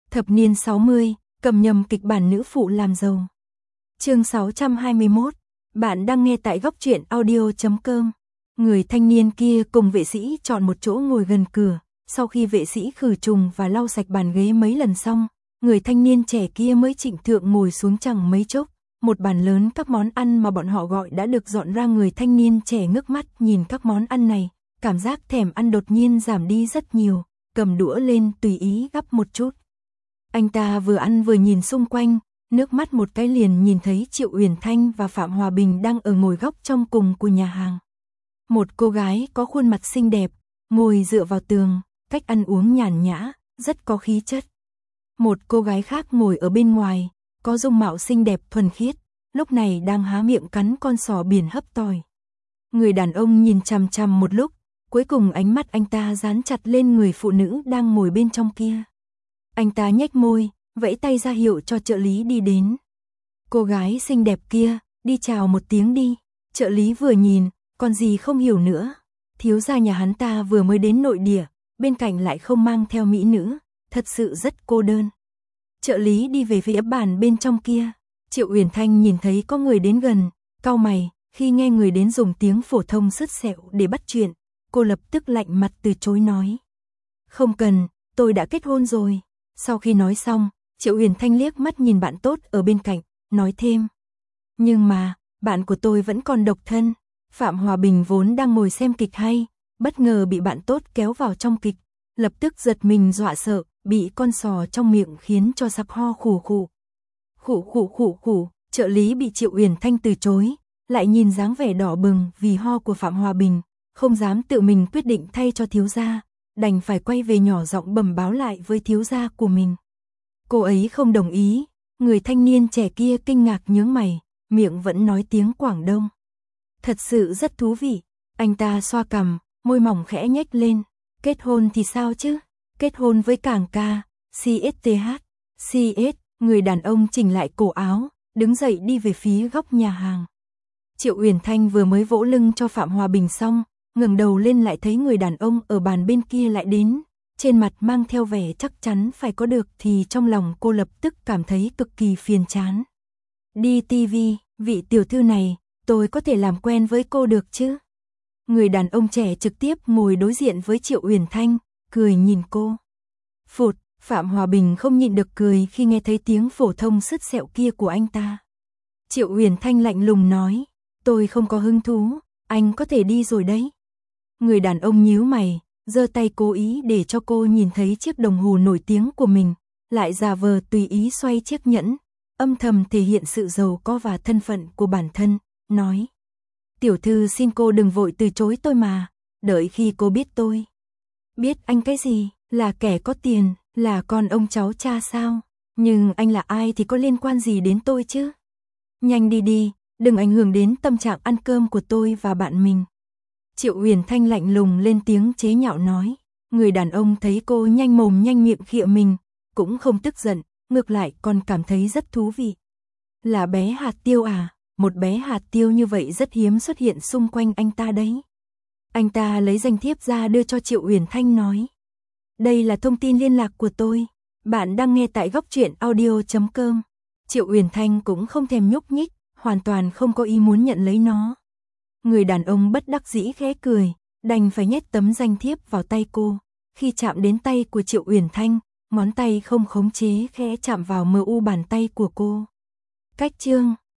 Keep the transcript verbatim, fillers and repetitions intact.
Thập niên sáu mươi, cầm nhầm kịch bản nữ phụ làm giàu. Chương sáu trăm hai mươi mốt. Bạn đang nghe tại góc truyện audio chấm com. Người thanh niên kia cùng vệ sĩ chọn một chỗ ngồi gần cửa, sau khi vệ sĩ khử trùng và lau sạch bàn ghế mấy lần xong, người thanh niên trẻ kia mới trịnh thượng ngồi xuống chẳng mấy chốc. Một bàn lớn các món ăn mà bọn họ gọi đã được dọn ra. Người thanh niên trẻ ngước mắt nhìn các món ăn này, cảm giác thèm ăn đột nhiên giảm đi rất nhiều, cầm đũa lên tùy ý gắp một chút. Anh ta vừa ăn vừa nhìn xung quanh, nước mắt một cái liền nhìn thấy Triệu Uyển Thanh và Phạm Hòa Bình đang ở ngồi góc trong cùng của nhà hàng. Một cô gái có khuôn mặt xinh đẹp, ngồi dựa vào tường, cách ăn uống nhàn nhã, rất có khí chất. Một cô gái khác ngồi ở bên ngoài, có dung mạo xinh đẹp thuần khiết, lúc này đang há miệng cắn con sò biển hấp tỏi. Người đàn ông nhìn chằm chằm một lúc, cuối cùng ánh mắt anh ta dán chặt lên người phụ nữ đang ngồi bên trong kia. Anh ta nhếch môi, vẫy tay ra hiệu cho trợ lý đi đến. Cô gái xinh đẹp kia, đi chào một tiếng đi. Trợ lý vừa nhìn, còn gì không hiểu nữa. Thiếu gia nhà hắn ta vừa mới đến nội địa, bên cạnh lại không mang theo mỹ nữ, thật sự rất cô đơn. Trợ lý đi về phía bàn bên trong kia. Triệu Uyển Thanh nhìn thấy có người đến gần, cau mày, khi nghe người đến dùng tiếng phổ thông sứt sẹo để bắt chuyện, cô lập tức lạnh mặt từ chối nói. Không cần, tôi đã kết hôn rồi. Sau khi nói xong, Triệu Uyển Thanh liếc mắt nhìn bạn tốt ở bên cạnh, nói thêm. Nhưng mà, bạn của tôi vẫn còn độc thân. Phạm Hòa Bình vốn đang ngồi xem kịch hay, bất ngờ bị bạn tốt kéo vào trong kịch, lập tức giật mình dọa sợ, bị con sò trong miệng khiến cho sặc ho khủ khủ. Khủ khủ khủ khủ, trợ lý bị Triệu Uyển Thanh từ chối, lại nhìn dáng vẻ đỏ bừng vì ho của Phạm Hòa Bình, không dám tự mình quyết định thay cho thiếu gia, đành phải quay về nhỏ giọng bẩm báo lại với thiếu gia của mình. Cô ấy không đồng ý, người thanh niên trẻ kia kinh ngạc nhướng mày, miệng vẫn nói tiếng Quảng Đông. Thật sự rất thú vị, anh ta xoa cằm, môi mỏng khẽ nhếch lên, kết hôn thì sao chứ, kết hôn với Cảng ca, xê ét tê hát, xê ét, người đàn ông chỉnh lại cổ áo, đứng dậy đi về phía góc nhà hàng. Triệu Uyển Thanh vừa mới vỗ lưng cho Phạm Hòa Bình xong, ngẩng đầu lên lại thấy người đàn ông ở bàn bên kia lại đến, trên mặt mang theo vẻ chắc chắn phải có được thì trong lòng cô lập tức cảm thấy cực kỳ phiền chán. Đi tivi, vị tiểu thư này, tôi có thể làm quen với cô được chứ? Người đàn ông trẻ trực tiếp ngồi đối diện với Triệu Uyển Thanh, cười nhìn cô. Phụt, Phạm Hòa Bình không nhịn được cười khi nghe thấy tiếng phổ thông sứt sẹo kia của anh ta. Triệu Uyển Thanh lạnh lùng nói, tôi không có hứng thú, anh có thể đi rồi đấy. Người đàn ông nhíu mày, giơ tay cố ý để cho cô nhìn thấy chiếc đồng hồ nổi tiếng của mình, lại giả vờ tùy ý xoay chiếc nhẫn, âm thầm thể hiện sự giàu có và thân phận của bản thân, nói. Tiểu thư xin cô đừng vội từ chối tôi mà, đợi khi cô biết tôi. Biết anh cái gì, là kẻ có tiền, là con ông cháu cha sao, nhưng anh là ai thì có liên quan gì đến tôi chứ? Nhanh đi đi, đừng ảnh hưởng đến tâm trạng ăn cơm của tôi và bạn mình. Triệu Uyển Thanh lạnh lùng lên tiếng chế nhạo nói. Người đàn ông thấy cô nhanh mồm nhanh miệng khịa mình, cũng không tức giận, ngược lại còn cảm thấy rất thú vị. Là bé hạt tiêu à, một bé hạt tiêu như vậy rất hiếm xuất hiện xung quanh anh ta đấy. Anh ta lấy danh thiếp ra đưa cho Triệu Uyển Thanh nói. Đây là thông tin liên lạc của tôi, bạn đang nghe tại góc truyện audio chấm com. Triệu Uyển Thanh cũng không thèm nhúc nhích, hoàn toàn không có ý muốn nhận lấy nó. Người đàn ông bất đắc dĩ khẽ cười, đành phải nhét tấm danh thiếp vào tay cô. Khi chạm đến tay của Triệu Uyển Thanh, ngón tay không khống chế khẽ chạm vào mờ u bàn tay của cô. Cách chương